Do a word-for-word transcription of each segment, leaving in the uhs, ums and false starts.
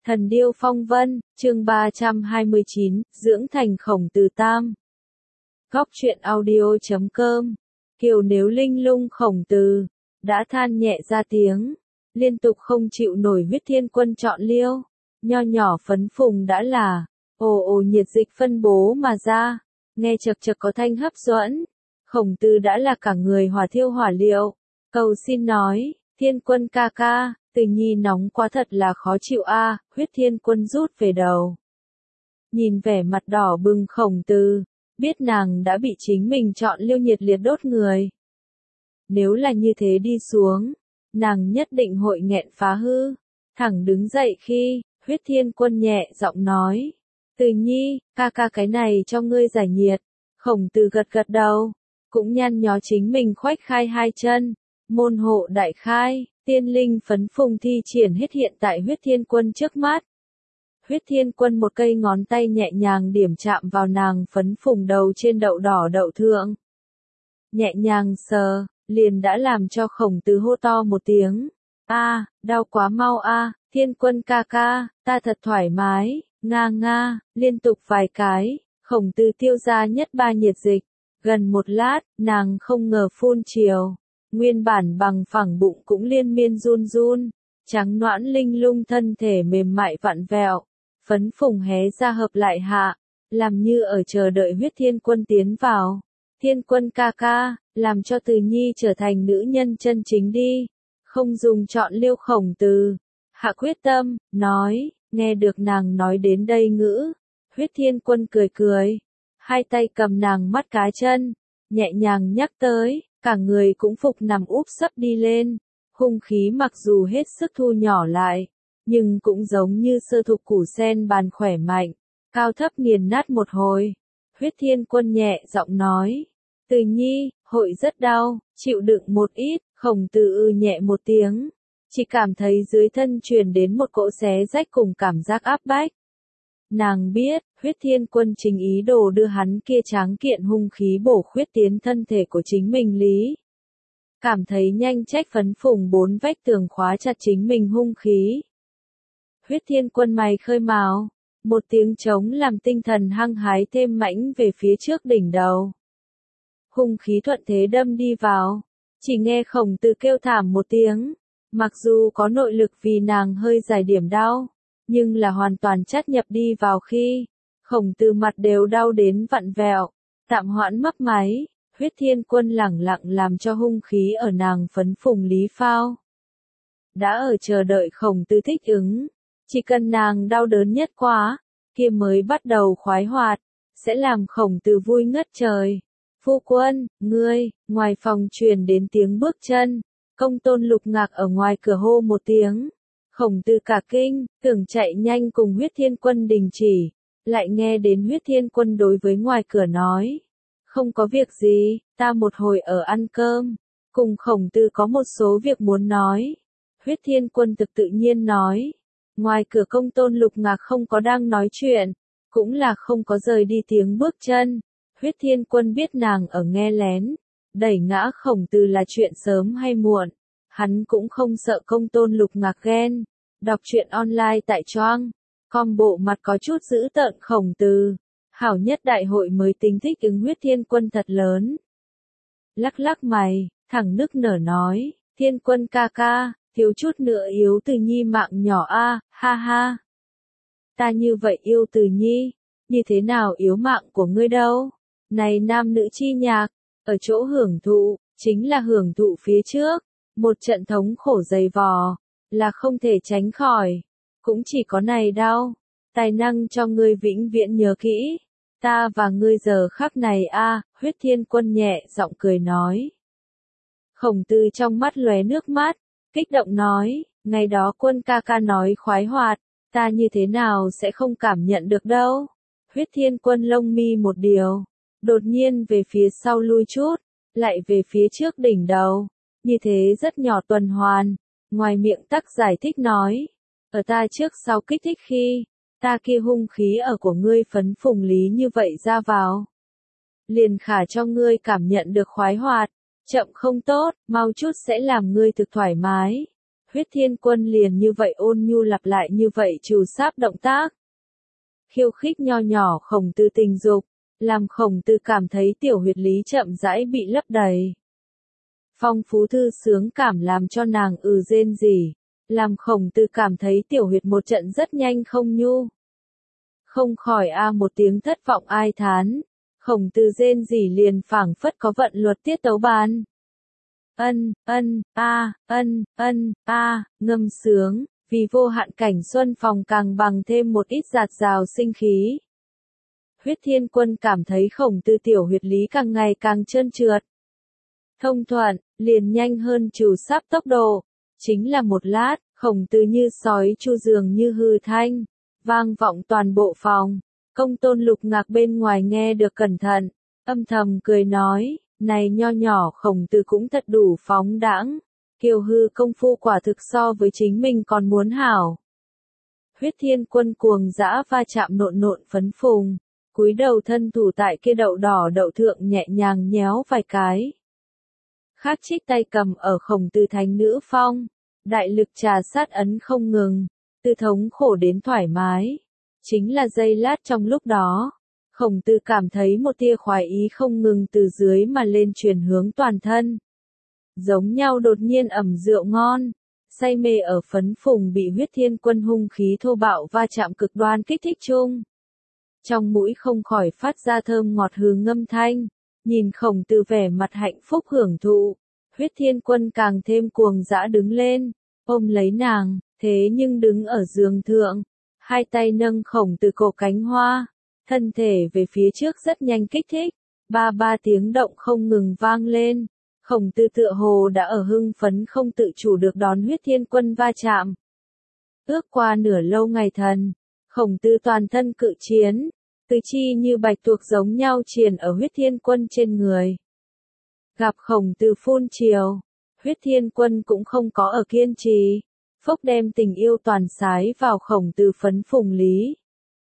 Thần điêu phong vân, chương ba trăm hai mươi chín, dưỡng thành Khổng Tử tam. Góc truyện audio chấm com. Kiều nếu linh lung Khổng Tử, đã than nhẹ ra tiếng, liên tục không chịu nổi huyết thiên quân chọn liêu, nho nhỏ phấn phùng đã là, ồ ồ nhiệt dịch phân bố mà ra, nghe chật chật có thanh hấp dẫn, Khổng Tử đã là cả người hỏa thiêu hỏa liệu, cầu xin nói, thiên quân ca ca. Từ nhi nóng quá thật là khó chịu a, à, huyết thiên quân rút về đầu. Nhìn vẻ mặt đỏ bừng Khổng Tử, biết nàng đã bị chính mình chọn liêu nhiệt liệt đốt người. Nếu là như thế đi xuống, nàng nhất định hội nghẹn phá hư. Thẳng đứng dậy khi, huyết thiên quân nhẹ giọng nói. Từ nhi, ca ca cái này cho ngươi giải nhiệt. Khổng Tử gật gật đầu, cũng nhăn nhó chính mình khoách khai hai chân, môn hộ đại khai. Tiên linh phấn phùng thi triển hết hiện tại huyết thiên quân trước mắt. Huyết thiên quân một cây ngón tay nhẹ nhàng điểm chạm vào nàng phấn phùng đầu trên đậu đỏ đậu thượng. Nhẹ nhàng sờ, liền đã làm cho Khổng Tử hô to một tiếng. A, đau quá mau a, thiên quân ca ca, ta thật thoải mái, nga nga, liên tục vài cái, Khổng Tử tiêu ra nhất ba nhiệt dịch. Gần một lát, nàng không ngờ phun chiều. Nguyên bản bằng phẳng bụng cũng liên miên run run, trắng nõn linh lung thân thể mềm mại vặn vẹo, phấn phùng hé ra hợp lại hạ, làm như ở chờ đợi huyết thiên quân tiến vào. Thiên quân ca ca, làm cho Từ nhi trở thành nữ nhân chân chính đi, không dùng chọn liêu. Khổng Tử hạ quyết tâm, nói, nghe được nàng nói đến đây ngữ, huyết thiên quân cười cười, hai tay cầm nàng mắt cá chân, nhẹ nhàng nhắc tới. Cả người cũng phục nằm úp sấp đi lên, hung khí mặc dù hết sức thu nhỏ lại, nhưng cũng giống như sơ thục củ sen bàn khỏe mạnh, cao thấp nghiền nát một hồi. Huyết thiên quân nhẹ giọng nói, Từ nhi, hội rất đau, chịu đựng một ít. Khổng Tử ư nhẹ một tiếng, chỉ cảm thấy dưới thân truyền đến một cỗ xé rách cùng cảm giác áp bách. Nàng biết, huyết thiên quân chính ý đồ đưa hắn kia tráng kiện hung khí bổ khuyết tiến thân thể của chính mình lý. Cảm thấy nhanh trách phấn phùng bốn vách tường khóa chặt chính mình hung khí. Huyết thiên quân mày khơi mào, một tiếng trống làm tinh thần hăng hái thêm mãnh về phía trước đỉnh đầu. Hung khí thuận thế đâm đi vào, chỉ nghe Khổng Tử kêu thảm một tiếng, mặc dù có nội lực vì nàng hơi giải điểm đau. Nhưng là hoàn toàn chắt nhập đi vào khi, Khổng Tử mặt đều đau đến vặn vẹo, tạm hoãn mấp máy, huyết thiên quân lẳng lặng làm cho hung khí ở nàng phấn phùng lý phao. Đã ở chờ đợi Khổng Tử thích ứng, chỉ cần nàng đau đớn nhất quá, kia mới bắt đầu khoái hoạt, sẽ làm Khổng Tử vui ngất trời. Phu quân, ngươi, ngoài phòng truyền đến tiếng bước chân, Công Tôn Lục Ngạc ở ngoài cửa hô một tiếng. Khổng Tử cả kinh, tưởng chạy nhanh cùng huyết thiên quân đình chỉ, lại nghe đến huyết thiên quân đối với ngoài cửa nói. Không có việc gì, ta một hồi ở ăn cơm, cùng Khổng Tử có một số việc muốn nói. Huyết thiên quân thực tự nhiên nói. Ngoài cửa Công Tôn Lục Ngạc không có đang nói chuyện, cũng là không có rời đi tiếng bước chân. Huyết thiên quân biết nàng ở nghe lén, đẩy ngã Khổng Tử là chuyện sớm hay muộn. Hắn cũng không sợ Công Tôn Lục Ngạc ghen. Đọc truyện online tại Choang. Com bộ mặt có chút dữ tợn Khổng Tử. Hảo nhất đại hội mới tính thích ứng huyết thiên quân thật lớn. Lắc lắc mày, thẳng nức nở nói. Thiên quân ca ca, thiếu chút nữa yếu Từ nhi mạng nhỏ a, à, ha ha. Ta như vậy yêu Từ nhi, như thế nào yếu mạng của ngươi đâu. Này nam nữ chi nhạc, ở chỗ hưởng thụ, chính là hưởng thụ phía trước. Một trận thống khổ dày vò, là không thể tránh khỏi. Cũng chỉ có này đau, tài năng cho ngươi vĩnh viễn nhớ kỹ. Ta và ngươi giờ khắc này a, à, huyết thiên quân nhẹ giọng cười nói. Khổng Tử trong mắt lóe nước mắt, kích động nói, ngày đó quân ca ca nói khoái hoạt, ta như thế nào sẽ không cảm nhận được đâu. Huyết thiên quân lông mi một điều, đột nhiên về phía sau lui chút, lại về phía trước đỉnh đầu. Như thế rất nhỏ tuần hoàn, ngoài miệng tắc giải thích nói, ở ta trước sau kích thích khi, ta kia hung khí ở của ngươi phấn phùng lý như vậy ra vào. Liền khả cho ngươi cảm nhận được khoái hoạt, chậm không tốt, mau chút sẽ làm ngươi thực thoải mái. Huyết Thiên Quân liền như vậy ôn nhu lặp lại như vậy trù sáp động tác. Khiêu khích nho nhỏ Khổng Tử tình dục, làm Khổng Tử cảm thấy tiểu huyệt lý chậm rãi bị lấp đầy. Phong phú thư sướng cảm làm cho nàng ừ rên rỉ, làm Khổng Tử cảm thấy tiểu huyệt một trận rất nhanh không nhu. Không khỏi a một tiếng thất vọng ai thán, Khổng Tử rên rỉ liền phảng phất có vận luật tiết tấu bàn. Ân, ân, a, ân, ân, a, ngâm sướng, vì vô hạn cảnh xuân phòng càng bằng thêm một ít giạt rào sinh khí. Huyết Thiên Quân cảm thấy Khổng Tử tiểu huyệt lý càng ngày càng trơn trượt. Thông thuận, liền nhanh hơn trù sáp tốc độ. Chính là một lát, Khổng Tử như sói chu dường như hư thanh, vang vọng toàn bộ phòng. Công Tôn Lục Ngạc bên ngoài nghe được cẩn thận, âm thầm cười nói, này nho nhỏ Khổng Tử cũng thật đủ phóng đãng, kiều hư công phu quả thực so với chính mình còn muốn hảo. Huyết Thiên Quân cuồng dã va chạm nộn nộn phấn phùng, cúi đầu thân thủ tại kia đậu đỏ đậu thượng nhẹ nhàng nhéo vài cái. Khác trích tay cầm ở Khổng Tử thánh nữ phong, đại lực trà sát ấn không ngừng, từ thống khổ đến thoải mái. Chính là giây lát trong lúc đó, Khổng Tử cảm thấy một tia khoái ý không ngừng từ dưới mà lên truyền hướng toàn thân. Giống nhau đột nhiên ẩm rượu ngon, say mê ở phấn phùng bị Huyết Thiên Quân hung khí thô bạo va chạm cực đoan kích thích chung. Trong mũi không khỏi phát ra thơm ngọt hương ngâm thanh, nhìn Khổng Tử vẻ mặt hạnh phúc hưởng thụ, Huyết Thiên Quân càng thêm cuồng dã đứng lên, ôm lấy nàng, thế nhưng đứng ở giường thượng, hai tay nâng Khổng Tử cổ cánh hoa, thân thể về phía trước rất nhanh kích thích, ba ba tiếng động không ngừng vang lên. Khổng Tử tựa hồ đã ở hưng phấn không tự chủ được đón Huyết Thiên Quân va chạm. Ước qua nửa lâu ngày thần, Khổng Tử toàn thân cự chiến, tứ chi như bạch tuộc giống nhau triền ở Huyết Thiên Quân trên người. Gặp Khổng Tử phun triều, Huyết Thiên Quân cũng không có ở kiên trì, phốc đem tình yêu toàn sái vào Khổng Tử phấn phùng lý.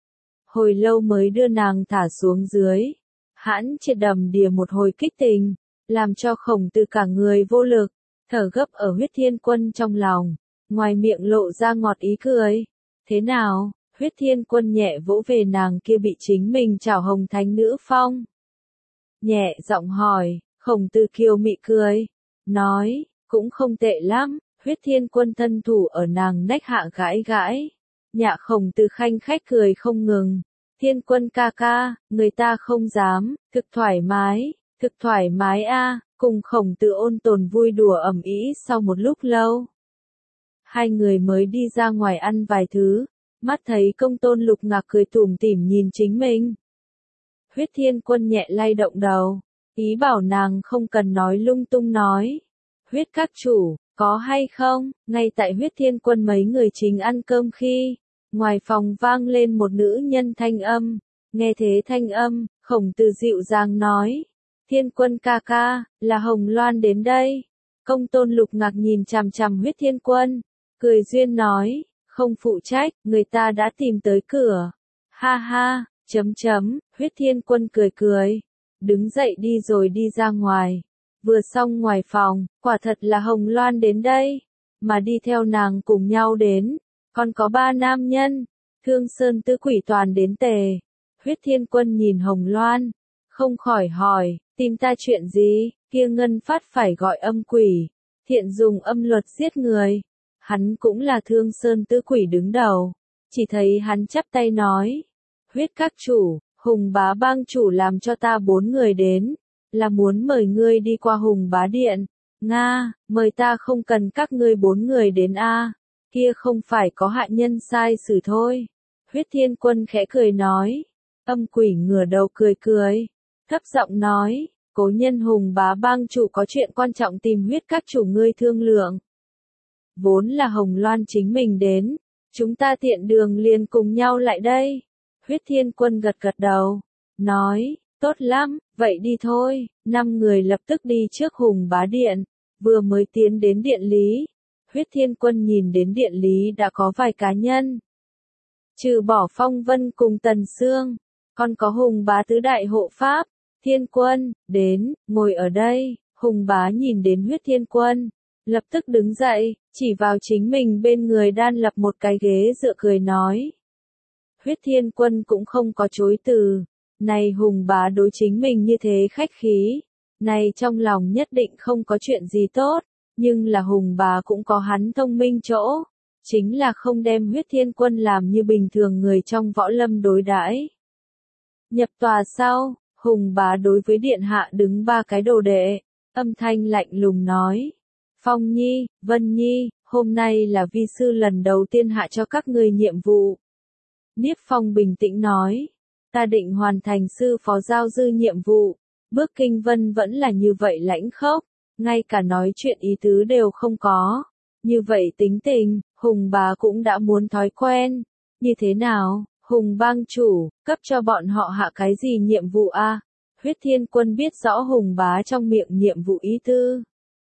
Hồi lâu mới đưa nàng thả xuống dưới, hãn triệt đầm đìa một hồi kích tình, làm cho Khổng Tử cả người vô lực, thở gấp ở Huyết Thiên Quân trong lòng, ngoài miệng lộ ra ngọt ý cười. Thế nào? Huyết Thiên Quân nhẹ vỗ về nàng kia bị chính mình trảo hồng thánh nữ phong. Nhẹ giọng hỏi, Khổng Tử kiều mị cười, nói, cũng không tệ lắm. Huyết Thiên Quân thân thủ ở nàng nách hạ gãi gãi, nhạ Khổng Tử khanh khách cười không ngừng. Thiên Quân ca ca, người ta không dám, thực thoải mái, thực thoải mái a. Cùng Khổng Tử ôn tồn vui đùa ầm ĩ sau một lúc lâu. Hai người mới đi ra ngoài ăn vài thứ, mắt thấy Công Tôn Lục Ngạc cười tủm tỉm nhìn chính mình. Huyết Thiên Quân nhẹ lay động đầu, ý bảo nàng không cần nói lung tung nói. Huyết các chủ, có hay không? Ngay tại Huyết Thiên Quân mấy người chính ăn cơm khi, ngoài phòng vang lên một nữ nhân thanh âm. Nghe thế thanh âm, Khổng Tử dịu dàng nói, Thiên Quân ca ca, là Hồng Loan đến đây. Công Tôn Lục Ngạc nhìn chằm chằm Huyết Thiên Quân, cười duyên nói, không phụ trách, người ta đã tìm tới cửa. Ha ha, chấm chấm, Huyết Thiên Quân cười cười, đứng dậy đi rồi đi ra ngoài. Vừa xong ngoài phòng, quả thật là Hồng Loan đến đây, mà đi theo nàng cùng nhau đến, còn có ba nam nhân, Thương Sơn tứ quỷ toàn đến tề. Huyết Thiên Quân nhìn Hồng Loan, không khỏi hỏi, tìm ta chuyện gì? Kia Ngân Phát phải gọi âm quỷ, thiện dùng âm luật giết người. Hắn cũng là Thương Sơn tứ quỷ đứng đầu, chỉ thấy hắn chắp tay nói, Huyết các chủ, Hùng Bá Bang chủ làm cho ta bốn người đến, là muốn mời ngươi đi qua Hùng Bá Điện. Nga, mời ta không cần các ngươi bốn người đến a, kia không phải có hạ nhân sai xử thôi. Huyết Thiên Quân khẽ cười nói, âm quỷ ngửa đầu cười cười, thấp giọng nói, cố nhân Hùng Bá Bang chủ có chuyện quan trọng tìm Huyết các chủ ngươi thương lượng. Vốn là Hồng Loan chính mình đến, chúng ta tiện đường liền cùng nhau lại đây. Huyết Thiên Quân gật gật đầu, nói, tốt lắm, vậy đi thôi. Năm người lập tức đi trước Hùng Bá Điện, vừa mới tiến đến điện lý. Huyết Thiên Quân nhìn đến điện lý đã có vài cá nhân. Trừ bỏ Phong Vân cùng Tần Sương, còn có Hùng Bá tứ đại hộ pháp. Thiên Quân, đến, ngồi ở đây. Hùng Bá nhìn đến Huyết Thiên Quân, lập tức đứng dậy, chỉ vào chính mình bên người đan lập một cái ghế dựa cười nói. Huyết Thiên Quân cũng không có chối từ, này Hùng bá đối chính mình như thế khách khí, này trong lòng nhất định không có chuyện gì tốt, nhưng là Hùng bá cũng có hắn thông minh chỗ, chính là không đem Huyết Thiên Quân làm như bình thường người trong võ lâm đối đãi. Nhập tòa sau, Hùng bá đối với điện hạ đứng ba cái đồ đệ, âm thanh lạnh lùng nói. Phong Nhi, Vân Nhi, hôm nay là vi sư lần đầu tiên hạ cho các người nhiệm vụ. Niếp Phong bình tĩnh nói, ta định hoàn thành sư phó giao dư nhiệm vụ, bước kinh vân vẫn là như vậy lãnh khốc, ngay cả nói chuyện ý tứ đều không có. Như vậy tính tình, Hùng bá cũng đã muốn thói quen. Như thế nào, Hùng bang chủ, cấp cho bọn họ hạ cái gì nhiệm vụ a? Huyết Thiên Quân biết rõ Hùng bá trong miệng nhiệm vụ ý tư.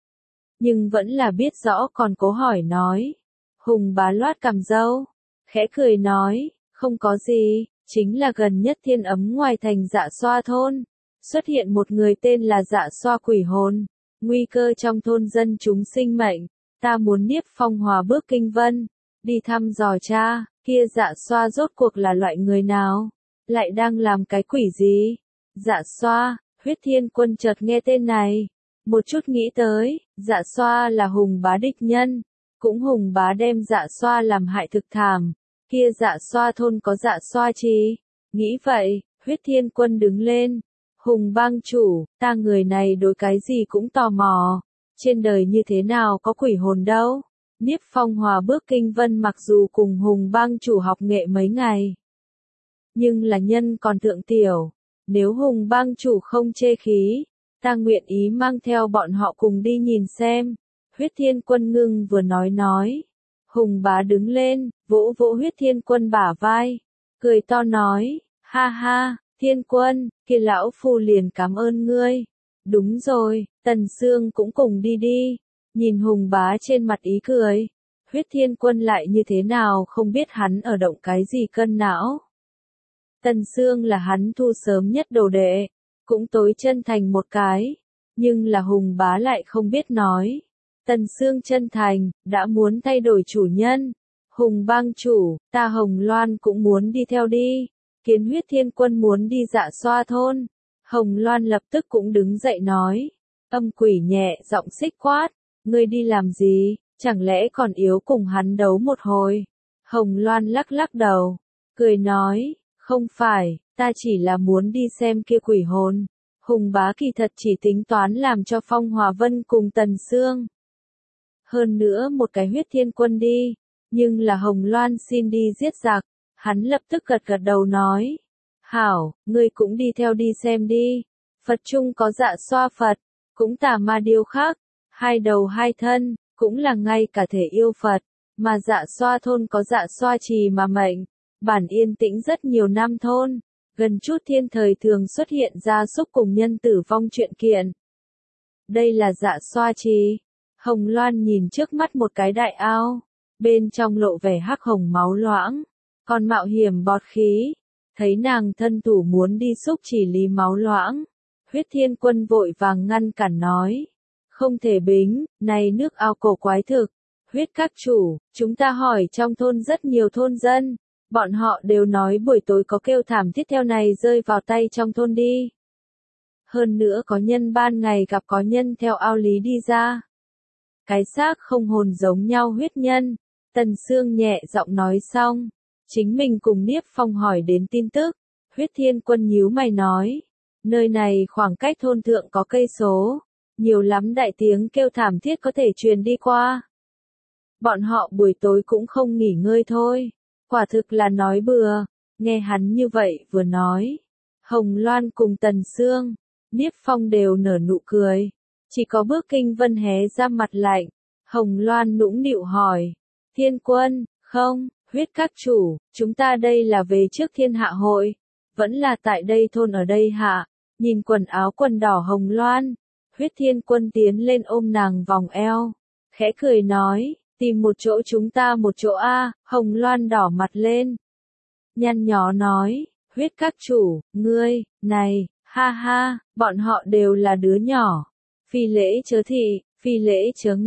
Nhưng vẫn là biết rõ còn cố hỏi nói. Hùng bá loát cằm râu, khẽ cười nói, không có gì, chính là gần nhất Thiên Ấm ngoài thành Dạ Xoa thôn. Xuất hiện một người tên là Dạ Xoa quỷ hồn, nguy cơ trong thôn dân chúng sinh mệnh, ta muốn Niếp Phong hòa bước kinh vân, đi thăm dò cha, kia Dạ Xoa rốt cuộc là loại người nào, lại đang làm cái quỷ gì? Dạ Xoa, Huyết Thiên Quân chợt nghe tên này, một chút nghĩ tới, Dạ Xoa là Hùng bá địch nhân, cũng Hùng bá đem Dạ Xoa làm hại thực thảm, kia Dạ Xoa thôn có Dạ Xoa chi? Nghĩ vậy, Huyết Thiên Quân đứng lên. Hùng bang chủ, ta người này đối cái gì cũng tò mò, trên đời như thế nào có quỷ hồn đâu. Niếp Phong hòa bước kinh vân mặc dù cùng Hùng bang chủ học nghệ mấy ngày, nhưng là nhân còn thượng tiểu, nếu Hùng bang chủ không chê khí, ta nguyện ý mang theo bọn họ cùng đi nhìn xem. Huyết Thiên Quân ngưng vừa nói nói, Hùng bá đứng lên, vỗ vỗ Huyết Thiên Quân bả vai, cười to nói, ha ha. Thiên Quân, kia lão phu liền cảm ơn ngươi. Đúng rồi, Tần Sương cũng cùng đi đi. Nhìn Hùng bá trên mặt ý cười. Huyết Thiên Quân lại như thế nào không biết hắn ở động cái gì cân não. Tần Sương là hắn thu sớm nhất đồ đệ, cũng tối chân thành một cái. Nhưng là Hùng bá lại không biết nói. Tần Sương chân thành, đã muốn thay đổi chủ nhân. Hùng bang chủ, ta Hồng Loan cũng muốn đi theo đi. Kiến Huyết Thiên Quân muốn đi Dạ Xoa thôn, Hồng Loan lập tức cũng đứng dậy nói, âm quỷ nhẹ giọng xích quát, ngươi đi làm gì, chẳng lẽ còn yếu cùng hắn đấu một hồi. Hồng Loan lắc lắc đầu, cười nói, không phải, ta chỉ là muốn đi xem kia quỷ hồn. Hùng bá kỳ thật chỉ tính toán làm cho Phong Hòa Vân cùng Tần Sương. Hơn nữa một cái Huyết Thiên Quân đi, nhưng là Hồng Loan xin đi giết giặc. Hắn lập tức gật gật đầu nói, hảo, ngươi cũng đi theo đi xem đi, Phật chung có Dạ Xoa Phật, cũng tà ma điêu khắc, hai đầu hai thân, cũng là ngay cả thể yêu Phật, mà Dạ Xoa thôn có Dạ Xoa trì mà mệnh, bản yên tĩnh rất nhiều năm thôn, gần chút thiên thời thường xuất hiện ra súc cùng nhân tử vong chuyện kiện. Đây là Dạ Xoa trì. Hồng Loan nhìn trước mắt một cái đại ao, bên trong lộ vẻ hắc hồng máu loãng. Còn mạo hiểm bọt khí, thấy nàng thân thủ muốn đi xúc chỉ lý máu loãng. Huyết Thiên Quân vội vàng ngăn cản nói, không thể bính, này nước ao cổ quái thực. Huyết các chủ, chúng ta hỏi trong thôn rất nhiều thôn dân, bọn họ đều nói buổi tối có kêu thảm thiết theo này rơi vào tay trong thôn đi. Hơn nữa có nhân ban ngày gặp có nhân theo ao lý đi ra. Cái xác không hồn giống nhau huyết nhân, Tần Sương nhẹ giọng nói xong. Chính mình cùng Niếp Phong hỏi đến tin tức, Huyết Thiên Quân nhíu mày nói, nơi này khoảng cách thôn thượng có cây số, nhiều lắm đại tiếng kêu thảm thiết có thể truyền đi qua. Bọn họ buổi tối cũng không nghỉ ngơi thôi, quả thực là nói bừa. Nghe hắn như vậy vừa nói, Hồng Loan cùng Tần Sương, Niếp Phong đều nở nụ cười, chỉ có Bước Kinh Vân hé ra mặt lạnh. Hồng Loan nũng nịu hỏi, Thiên Quân, không. Huyết các chủ, chúng ta đây là về trước thiên hạ hội, vẫn là tại đây thôn ở đây hạ, nhìn quần áo quần đỏ Hồng Loan, Huyết Thiên Quân tiến lên ôm nàng vòng eo, khẽ cười nói, tìm một chỗ chúng ta một chỗ a. Hồng Loan đỏ mặt lên, nhăn nhó nói, Huyết các chủ, ngươi, này, ha ha, bọn họ đều là đứa nhỏ, phi lễ chớ thị, phi lễ chớ nghe.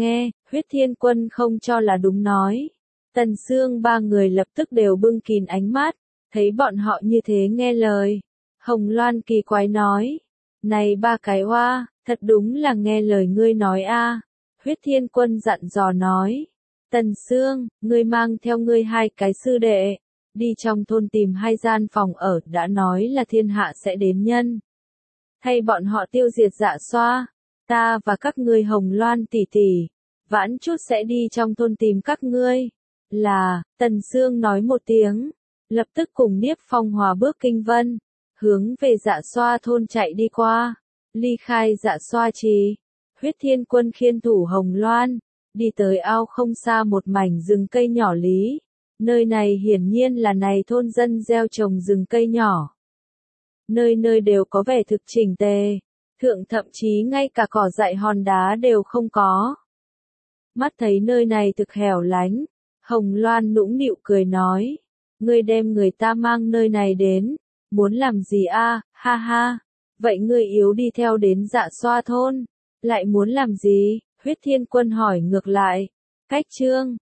Huyết Thiên Quân không cho là đúng nói. Tần Sương ba người lập tức đều bưng kín ánh mắt, thấy bọn họ như thế nghe lời. Hồng Loan kỳ quái nói, này ba cái oa, thật đúng là nghe lời ngươi nói a. Huyết Thiên Quân dặn dò nói, Tần Sương, ngươi mang theo ngươi hai cái sư đệ, đi trong thôn tìm hai gian phòng ở, đã nói là thiên hạ sẽ đến nhân. Thay bọn họ tiêu diệt Dạ Xoa, ta và các ngươi Hồng Loan tỷ tỷ, vãn chút sẽ đi trong thôn tìm các ngươi. Là, Tần Sương nói một tiếng, lập tức cùng Niếp Phong Hòa bước kinh vân, hướng về Dạ Xoa thôn chạy đi qua, ly khai Dạ Xoa trì. Huyết Thiên Quân khiên thủ Hồng Loan, đi tới ao không xa một mảnh rừng cây nhỏ lý. Nơi này hiển nhiên là này thôn dân gieo trồng rừng cây nhỏ. Nơi nơi đều có vẻ thực chỉnh tề, thượng thậm chí ngay cả cỏ dại hòn đá đều không có. Mắt thấy nơi này thực hẻo lánh, Hồng Loan nũng nịu cười nói, ngươi đem người ta mang nơi này đến, muốn làm gì a? Ha ha, vậy ngươi yếu đi theo đến Dạ Xoa thôn, lại muốn làm gì? Huyết Thiên Quân hỏi ngược lại. Cách chương